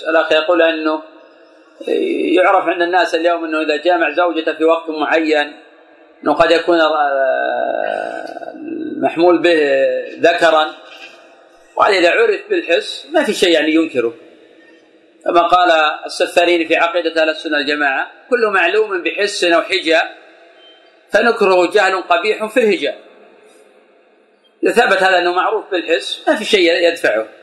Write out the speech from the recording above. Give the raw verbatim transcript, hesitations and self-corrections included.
الأخ يقول أنه يعرف عند الناس اليوم أنه إذا جامع زوجته في وقت معين أنه قد يكون محمول به ذكرا، وإذا عرف بالحس ما في شيء يعني ينكره، كما قال السفارين في عقيدة أهل السنة الجماعة: كل معلوم بحس أو حجة فنكره جهل قبيح في الهجاء. إذا ثبت هذا أنه معروف بالحس ما في شيء يدفعه.